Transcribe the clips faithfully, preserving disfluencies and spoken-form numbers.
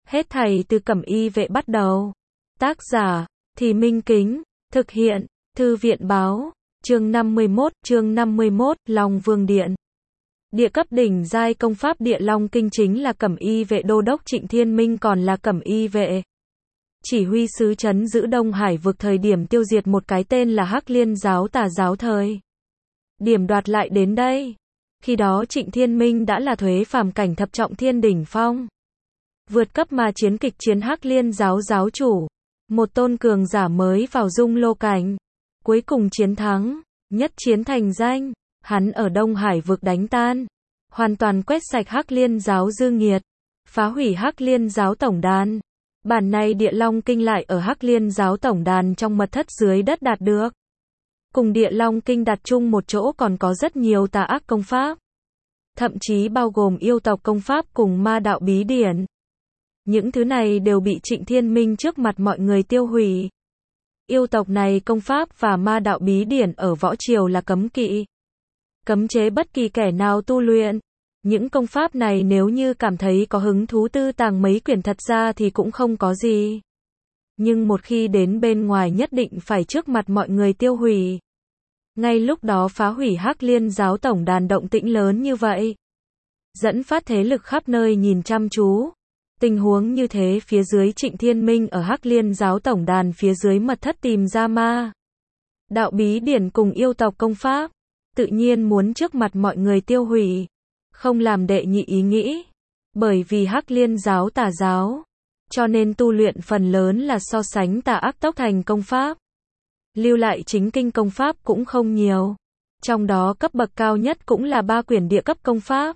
Hết thảy từ Cẩm Y Vệ bắt đầu. Tác giả, Thì Minh Kính, thực hiện, Thư viện báo, chương năm mươi mốt, chương năm mươi mốt, Long Vương Điện. Địa cấp đỉnh giai công pháp Địa Long Kinh chính là Cẩm Y Vệ đô đốc Trịnh Thiên Minh còn là Cẩm Y Vệ. Chỉ huy sứ trấn giữ Đông Hải vực thời điểm tiêu diệt một cái tên là Hắc Liên giáo tà giáo thời. Điểm đoạt lại đến đây. Khi đó Trịnh Thiên Minh đã là thuế phàm cảnh thập trọng thiên đỉnh phong. Vượt cấp mà chiến kịch chiến Hắc Liên giáo giáo chủ. Một tôn cường giả mới vào dung lô cảnh. Cuối cùng chiến thắng, nhất chiến thành danh. Hắn ở Đông Hải vực đánh tan. Hoàn toàn quét sạch Hắc Liên giáo dư nghiệt. Phá hủy Hắc Liên giáo tổng đàn. Bản này Địa Long Kinh lại ở Hắc Liên giáo tổng đàn trong mật thất dưới đất đạt được. Cùng Địa Long Kinh đặt chung một chỗ còn có rất nhiều tà ác công pháp. Thậm chí bao gồm yêu tộc công pháp cùng ma đạo bí điển. Những thứ này đều bị Trịnh Thiên Minh trước mặt mọi người tiêu hủy. Yêu tộc này công pháp và ma đạo bí điển ở võ triều là cấm kỵ. Cấm chế bất kỳ kẻ nào tu luyện. Những công pháp này nếu như cảm thấy có hứng thú tư tàng mấy quyển thật ra thì cũng không có gì. Nhưng một khi đến bên ngoài nhất định phải trước mặt mọi người tiêu hủy. Ngay lúc đó phá hủy Hắc Liên giáo tổng đàn động tĩnh lớn như vậy. Dẫn phát thế lực khắp nơi nhìn chăm chú. Tình huống như thế phía dưới Trịnh Thiên Minh ở Hắc Liên giáo tổng đàn phía dưới mật thất tìm ra ma đạo bí điển cùng yêu tộc công pháp. Tự nhiên muốn trước mặt mọi người tiêu hủy. Không làm đệ nhị ý nghĩ. Bởi vì Hắc Liên giáo tà giáo. Cho nên tu luyện phần lớn là so sánh tà ác tốc thành công pháp. Lưu lại chính kinh công pháp cũng không nhiều. Trong đó cấp bậc cao nhất cũng là ba quyển địa cấp công pháp.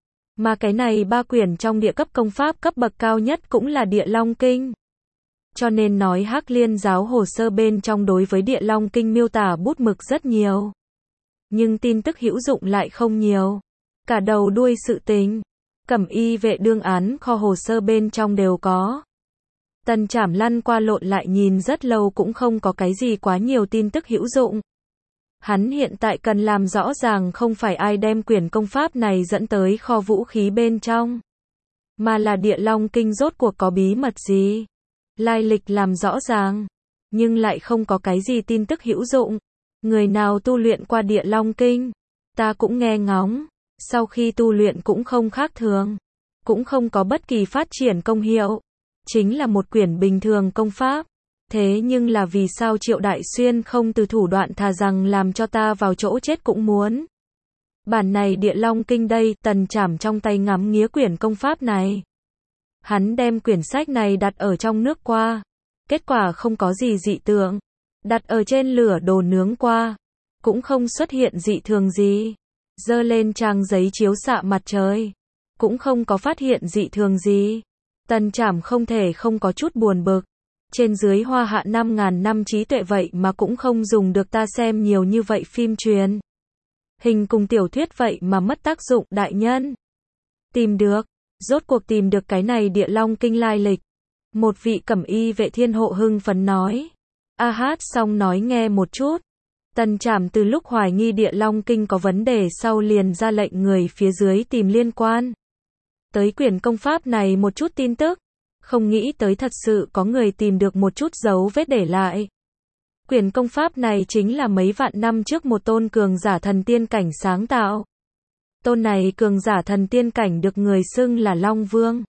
Mà cái này ba quyển trong địa cấp công pháp cấp bậc cao nhất cũng là Địa Long Kinh. Cho nên nói Hắc Liên giáo hồ sơ bên trong đối với Địa Long Kinh miêu tả bút mực rất nhiều. Nhưng tin tức hữu dụng lại không nhiều. Cả đầu đuôi sự tình. Cẩm Y Vệ đương án kho hồ sơ bên trong đều có. Tần Trảm lăn qua lộn lại nhìn rất lâu cũng không có cái gì quá nhiều tin tức hữu dụng. Hắn hiện tại cần làm rõ ràng không phải ai đem quyển công pháp này dẫn tới kho vũ khí bên trong. Mà là Địa Long Kinh rốt cuộc có bí mật gì. Lai lịch làm rõ ràng. Nhưng lại không có cái gì tin tức hữu dụng. Người nào tu luyện qua Địa Long Kinh. Ta cũng nghe ngóng. Sau khi tu luyện cũng không khác thường. Cũng không có bất kỳ phát triển công hiệu. Chính là một quyển bình thường công pháp. Thế nhưng là vì sao Triệu Đại Xuyên không từ thủ đoạn thà rằng làm cho ta vào chỗ chết cũng muốn. Bản này Địa Long Kinh đây, Tần Trảm trong tay ngắm nghía quyển công pháp này. Hắn đem quyển sách này đặt ở trong nước qua. Kết quả không có gì dị tượng. Đặt ở trên lửa đồ nướng qua. Cũng không xuất hiện dị thường gì. Dơ lên trang giấy chiếu xạ mặt trời. Cũng không có phát hiện dị thường gì. Tần Trảm không thể không có chút buồn bực. Trên dưới hoa hạ năm ngàn năm trí tuệ vậy mà cũng không dùng được ta xem nhiều như vậy phim truyền. Hình cùng tiểu thuyết vậy mà mất tác dụng đại nhân. Tìm được. Rốt cuộc tìm được cái này Địa Long Kinh lai lịch. Một vị Cẩm Y Vệ thiên hộ hưng phấn nói. A hát xong nói nghe một chút. Tần Trảm từ lúc hoài nghi Địa Long Kinh có vấn đề sau liền ra lệnh người phía dưới tìm liên quan. Tới quyển công pháp này một chút tin tức. Không nghĩ tới thật sự có người tìm được một chút dấu vết để lại. Quyển công pháp này chính là mấy vạn năm trước một tôn cường giả thần tiên cảnh sáng tạo. Tôn này cường giả thần tiên cảnh được người xưng là Long Vương.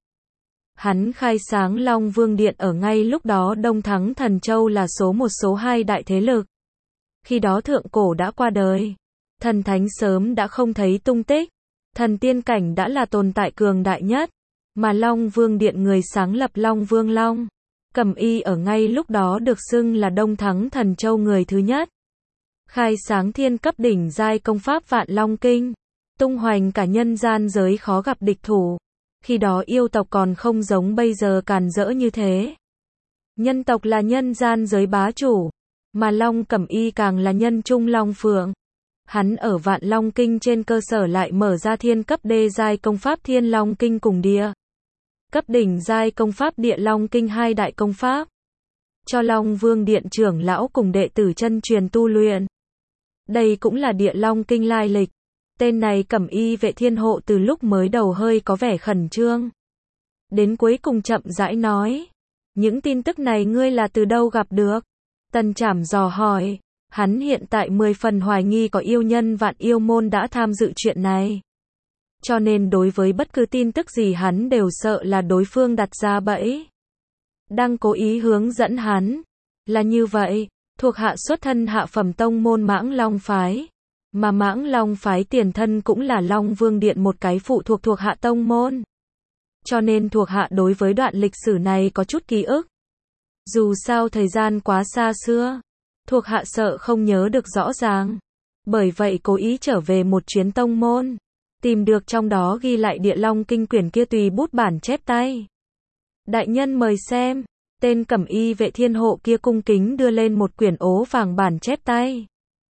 Hắn khai sáng Long Vương Điện ở ngay lúc đó Đông Thắng Thần Châu là số một số hai đại thế lực. Khi đó thượng cổ đã qua đời. Thần thánh sớm đã không thấy tung tích. Thần tiên cảnh đã là tồn tại cường đại nhất. Mà Long Vương Điện người sáng lập Long Vương Long. Cẩm Y ở ngay lúc đó được xưng là Đông Thắng Thần Châu người thứ nhất. Khai sáng thiên cấp đỉnh giai công pháp Vạn Long Kinh. Tung hoành cả nhân gian giới khó gặp địch thủ. Khi đó yêu tộc còn không giống bây giờ càn rỡ như thế. Nhân tộc là nhân gian giới bá chủ. Mà Long Cẩm Y càng là nhân trung Long Phượng. Hắn ở Vạn Long Kinh trên cơ sở lại mở ra thiên cấp đê giai công pháp Thiên Long Kinh cùng địa cấp đỉnh giai công pháp Địa Long Kinh hai đại công pháp. Cho Long Vương Điện trưởng lão cùng đệ tử chân truyền tu luyện. Đây cũng là Địa Long Kinh lai lịch. Tên này Cẩm Y Vệ thiên hộ từ lúc mới đầu hơi có vẻ khẩn trương. Đến cuối cùng chậm rãi nói. Những tin tức này ngươi là từ đâu gặp được? Tần Trảm dò hỏi. Hắn hiện tại mười phần hoài nghi có yêu nhân Vạn Yêu Môn đã tham dự chuyện này. Cho nên đối với bất cứ tin tức gì hắn đều sợ là đối phương đặt ra bẫy. Đang cố ý hướng dẫn hắn. Là như vậy, thuộc hạ xuất thân hạ phẩm tông môn Mãng Long Phái. Mà Mãng Long Phái tiền thân cũng là Long Vương Điện một cái phụ thuộc thuộc hạ tông môn. Cho nên thuộc hạ đối với đoạn lịch sử này có chút ký ức. Dù sao thời gian quá xa xưa, thuộc hạ sợ không nhớ được rõ ràng. Bởi vậy cố ý trở về một chuyến tông môn. Tìm được trong đó ghi lại Địa Long Kinh quyển kia tùy bút bản chép tay. Đại nhân mời xem. Tên cẩm y vệ thiên hộ kia cung kính đưa lên một quyển ố vàng bản chép tay.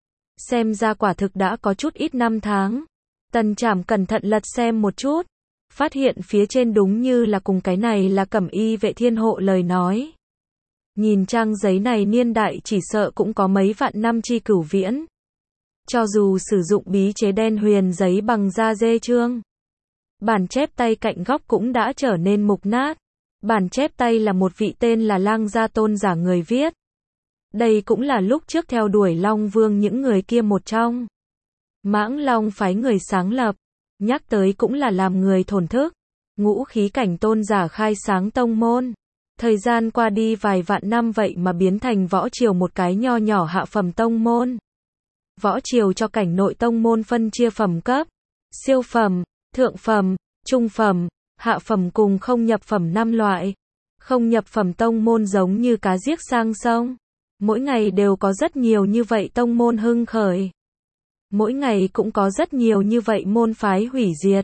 Xem ra quả thực đã có chút ít năm tháng. Tần Trảm cẩn thận lật xem một chút. Phát hiện phía trên đúng như là cùng cái này là cẩm y vệ thiên hộ lời nói. Nhìn trang giấy này niên đại chỉ sợ cũng có mấy vạn năm chi cửu viễn. Cho dù sử dụng bí chế đen huyền giấy bằng da dê trương, bản chép tay cạnh góc cũng đã trở nên mục nát. Bản chép tay là một vị tên là Lang Gia tôn giả người viết. Đây cũng là lúc trước theo đuổi Long Vương những người kia một trong. Mãng Long Phái người sáng lập, nhắc tới cũng là làm người thổn thức. Ngũ khí cảnh tôn giả khai sáng tông môn. Thời gian qua đi vài vạn năm vậy mà biến thành võ triều một cái nho nhỏ hạ phẩm tông môn. Võ triều cho cảnh nội tông môn phân chia phẩm cấp, siêu phẩm, thượng phẩm, trung phẩm, hạ phẩm cùng không nhập phẩm năm loại. Không nhập phẩm tông môn giống như cá giết sang sông. Mỗi ngày đều có rất nhiều như vậy tông môn hưng khởi. Mỗi ngày cũng có rất nhiều như vậy môn phái hủy diệt.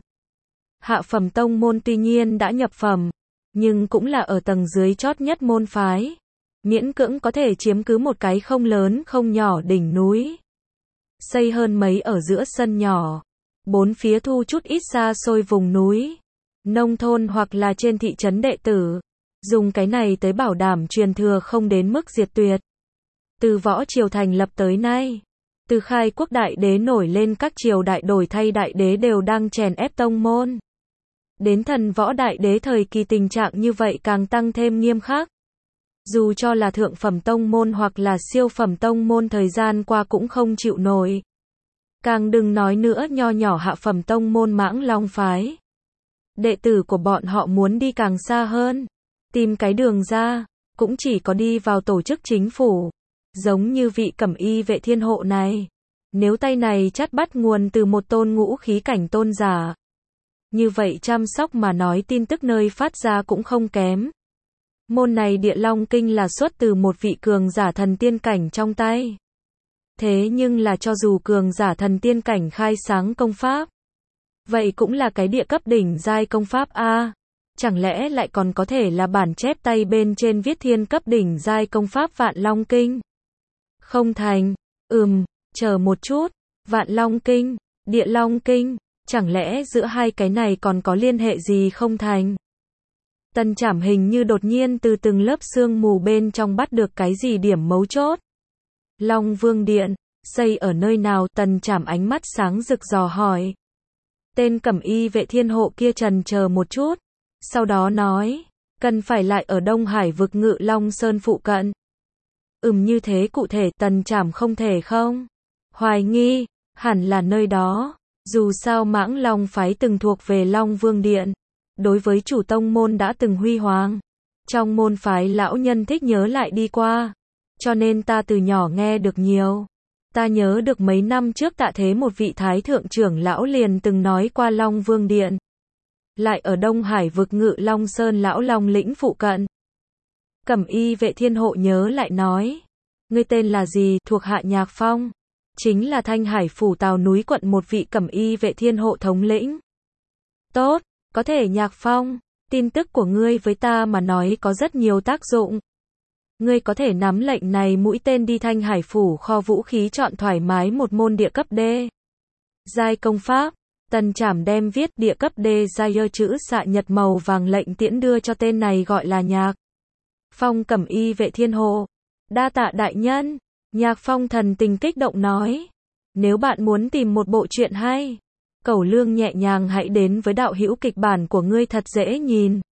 Hạ phẩm tông môn tuy nhiên đã nhập phẩm, nhưng cũng là ở tầng dưới chót nhất môn phái. Miễn cưỡng có thể chiếm cứ một cái không lớn không nhỏ đỉnh núi. Xây hơn mấy ở giữa sân nhỏ. Bốn phía thu chút ít xa xôi vùng núi, nông thôn hoặc là trên thị trấn đệ tử. Dùng cái này tới bảo đảm truyền thừa không đến mức diệt tuyệt. Từ võ triều thành lập tới nay, từ khai quốc đại đế nổi lên các triều đại đổi thay đại đế đều đang chèn ép tông môn. Đến thần võ đại đế thời kỳ tình trạng như vậy càng tăng thêm nghiêm khắc. Dù cho là thượng phẩm tông môn hoặc là siêu phẩm tông môn thời gian qua cũng không chịu nổi. Càng đừng nói nữa nho nhỏ hạ phẩm tông môn Mãng Long Phái. Đệ tử của bọn họ muốn đi càng xa hơn, tìm cái đường ra, cũng chỉ có đi vào tổ chức chính phủ. Giống như vị cẩm y vệ thiên hộ này. Nếu tay này chắt bắt nguồn từ một tôn ngũ khí cảnh tôn giả. Như vậy chăm sóc mà nói tin tức nơi phát ra cũng không kém. Môn này Địa Long Kinh là xuất từ một vị cường giả thần tiên cảnh trong tay. Thế nhưng là cho dù cường giả thần tiên cảnh khai sáng công pháp, vậy cũng là cái địa cấp đỉnh giai công pháp A. Chẳng lẽ lại còn có thể là bản chép tay bên trên viết thiên cấp đỉnh giai công pháp Vạn Long Kinh? Không thành. Ừm, chờ một chút. Vạn Long Kinh, Địa Long Kinh, chẳng lẽ giữa hai cái này còn có liên hệ gì không thành? Tần Trảm hình như đột nhiên từ từng lớp sương mù bên trong bắt được cái gì điểm mấu chốt. Long Vương Điện, xây ở nơi nào? Tần Trảm ánh mắt sáng rực dò hỏi. Tên cẩm y vệ thiên hộ kia trần chờ một chút. Sau đó nói, cần phải lại ở Đông Hải vực Ngự Long Sơn phụ cận. Ừm như thế cụ thể Tần Trảm không thể không? Hoài nghi, hẳn là nơi đó. Dù sao Mãng Long Phái từng thuộc về Long Vương Điện. Đối với chủ tông môn đã từng huy hoàng. Trong môn phái lão nhân thích nhớ lại đi qua. Cho nên ta từ nhỏ nghe được nhiều. Ta nhớ được mấy năm trước Tạ Thế một vị thái thượng trưởng lão liền từng nói qua Long Vương Điện. Lại ở Đông Hải vực Ngự Long Sơn lão Long lĩnh phụ cận. Cẩm y vệ thiên hộ nhớ lại nói. Ngươi tên là gì? Thuộc hạ Nhạc Phong. Chính là Thanh Hải phủ Tào núi quận một vị cẩm y vệ thiên hộ thống lĩnh. Tốt, có thể Nhạc Phong. Tin tức của ngươi với ta mà nói có rất nhiều tác dụng. Ngươi có thể nắm lệnh này mũi tên đi Thanh Hải phủ kho vũ khí chọn thoải mái một môn địa cấp D. Giai công pháp. Tần Trảm đem viết địa cấp D giai chữ xạ nhật màu vàng lệnh tiễn đưa cho tên này gọi là Nhạc Phong cẩm y vệ thiên hộ. Đa tạ đại nhân. Nhạc Phong thần tình kích động nói. Nếu bạn muốn tìm một bộ truyện hay, cẩu lương nhẹ nhàng hãy đến với đạo hữu kịch bản của ngươi thật dễ nhìn.